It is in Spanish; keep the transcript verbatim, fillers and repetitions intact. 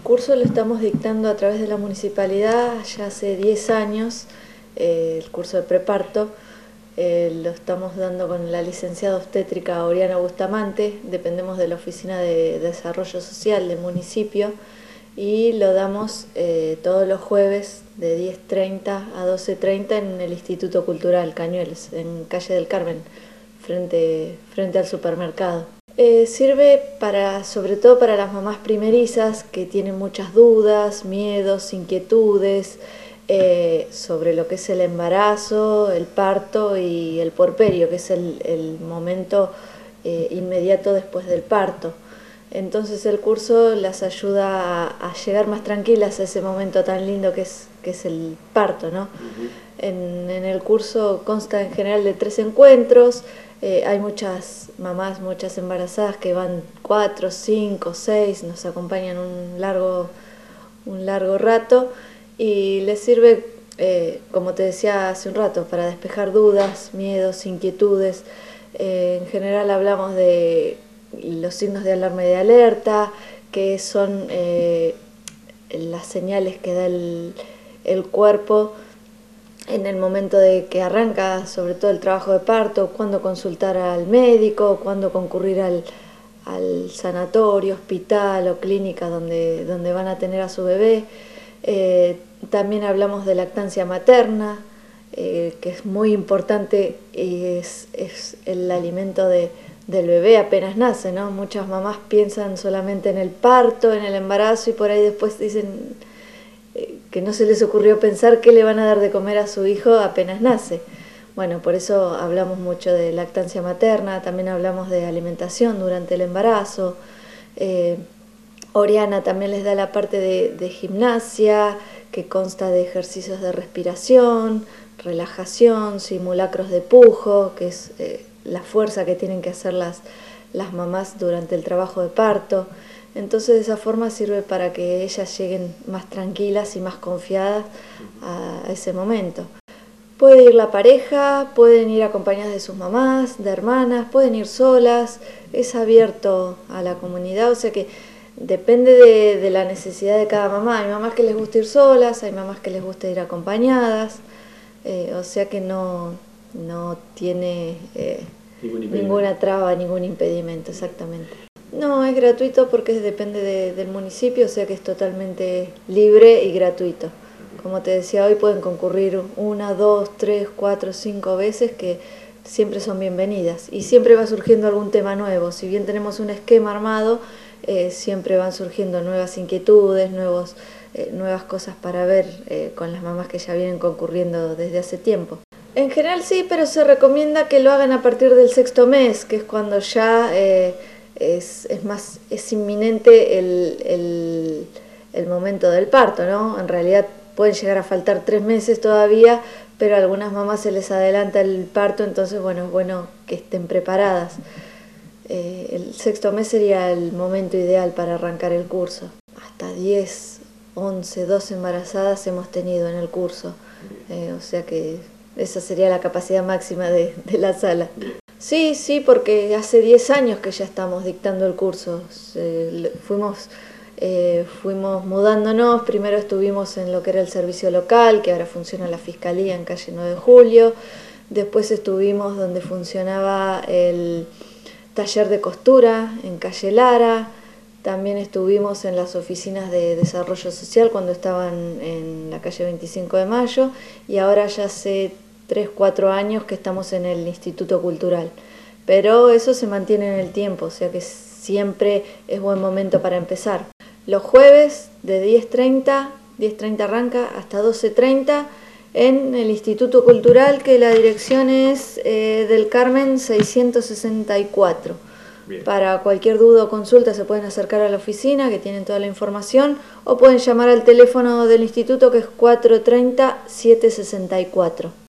curso lo estamos dictando a través de la municipalidad ya hace diez años, eh, el curso de preparto. Eh, lo estamos dando con la licenciada obstétrica Oriana Bustamante, dependemos de la Oficina de Desarrollo Social del municipio y lo damos eh, todos los jueves de diez treinta a doce treinta en el Instituto Cultural Cañueles, en Calle del Carmen, frente, frente al supermercado. Eh, sirve para, sobre todo para las mamás primerizas que tienen muchas dudas, miedos, inquietudes eh, sobre lo que es el embarazo, el parto y el puerperio, que es el, el momento eh, inmediato después del parto. Entonces el curso las ayuda a, a llegar más tranquilas a ese momento tan lindo que es, que es el parto, ¿no? Uh-huh. en, en el curso consta en general de tres encuentros. Eh, hay muchas mamás, muchas embarazadas que van cuatro, cinco, seis, nos acompañan un largo, un largo rato y les sirve, eh, como te decía hace un rato, para despejar dudas, miedos, inquietudes. Eh, en general hablamos de los signos de alarma y de alerta, que son eh, las señales que da el, el cuerpo en el momento de que arranca, sobre todo el trabajo de parto, cuándo consultar al médico, cuándo concurrir al, al sanatorio, hospital o clínica donde, donde van a tener a su bebé. Eh, también hablamos de lactancia materna, eh, que es muy importante y es, es el alimento de, del bebé apenas nace, ¿no? Muchas mamás piensan solamente en el parto, en el embarazo y por ahí después dicen que no se les ocurrió pensar qué le van a dar de comer a su hijo apenas nace. Bueno, por eso hablamos mucho de lactancia materna, también hablamos de alimentación durante el embarazo. Eh, Oriana también les da la parte de, de gimnasia, que consta de ejercicios de respiración, relajación, simulacros de pujo, que es eh, la fuerza que tienen que hacer las, las mamás durante el trabajo de parto. Entonces de esa forma sirve para que ellas lleguen más tranquilas y más confiadas a ese momento. Puede ir la pareja, pueden ir acompañadas de sus mamás, de hermanas, pueden ir solas, es abierto a la comunidad, o sea que depende de, de la necesidad de cada mamá. Hay mamás que les gusta ir solas, hay mamás que les gusta ir acompañadas, eh, o sea que no, no tiene eh, ninguna traba, ningún impedimento, exactamente. No, es gratuito porque depende de, del municipio, o sea que es totalmente libre y gratuito. Como te decía, hoy pueden concurrir una, dos, tres, cuatro, cinco veces que siempre son bienvenidas. Y siempre va surgiendo algún tema nuevo. Si bien tenemos un esquema armado, eh, siempre van surgiendo nuevas inquietudes, nuevos, eh, nuevas cosas para ver eh, con las mamás que ya vienen concurriendo desde hace tiempo. En general sí, pero se recomienda que lo hagan a partir del sexto mes, que es cuando ya... Eh, Es, es más, es inminente el, el, el momento del parto, ¿no? En realidad pueden llegar a faltar tres meses todavía, pero a algunas mamás se les adelanta el parto, entonces bueno, es bueno que estén preparadas. Eh, el sexto mes sería el momento ideal para arrancar el curso. Hasta diez, once, doce embarazadas hemos tenido en el curso, eh, o sea que esa sería la capacidad máxima de, de la sala. Sí, sí, porque hace diez años que ya estamos dictando el curso. Eh, fuimos, eh, fuimos mudándonos, primero estuvimos en lo que era el servicio local, que ahora funciona la Fiscalía en calle nueve de julio, después estuvimos donde funcionaba el taller de costura en calle Lara, también estuvimos en las oficinas de desarrollo social cuando estaban en la calle veinticinco de mayo y ahora ya hace tres, cuatro años que estamos en el Instituto Cultural, pero eso se mantiene en el tiempo, o sea que siempre es buen momento para empezar. Los jueves de diez treinta, diez treinta arranca hasta doce treinta en el Instituto Cultural, que la dirección es eh, del Carmen seiscientos sesenta y cuatro. Bien. Para cualquier duda o consulta se pueden acercar a la oficina, que tienen toda la información, o pueden llamar al teléfono del instituto, que es cuatro treinta, siete sesenta y cuatro.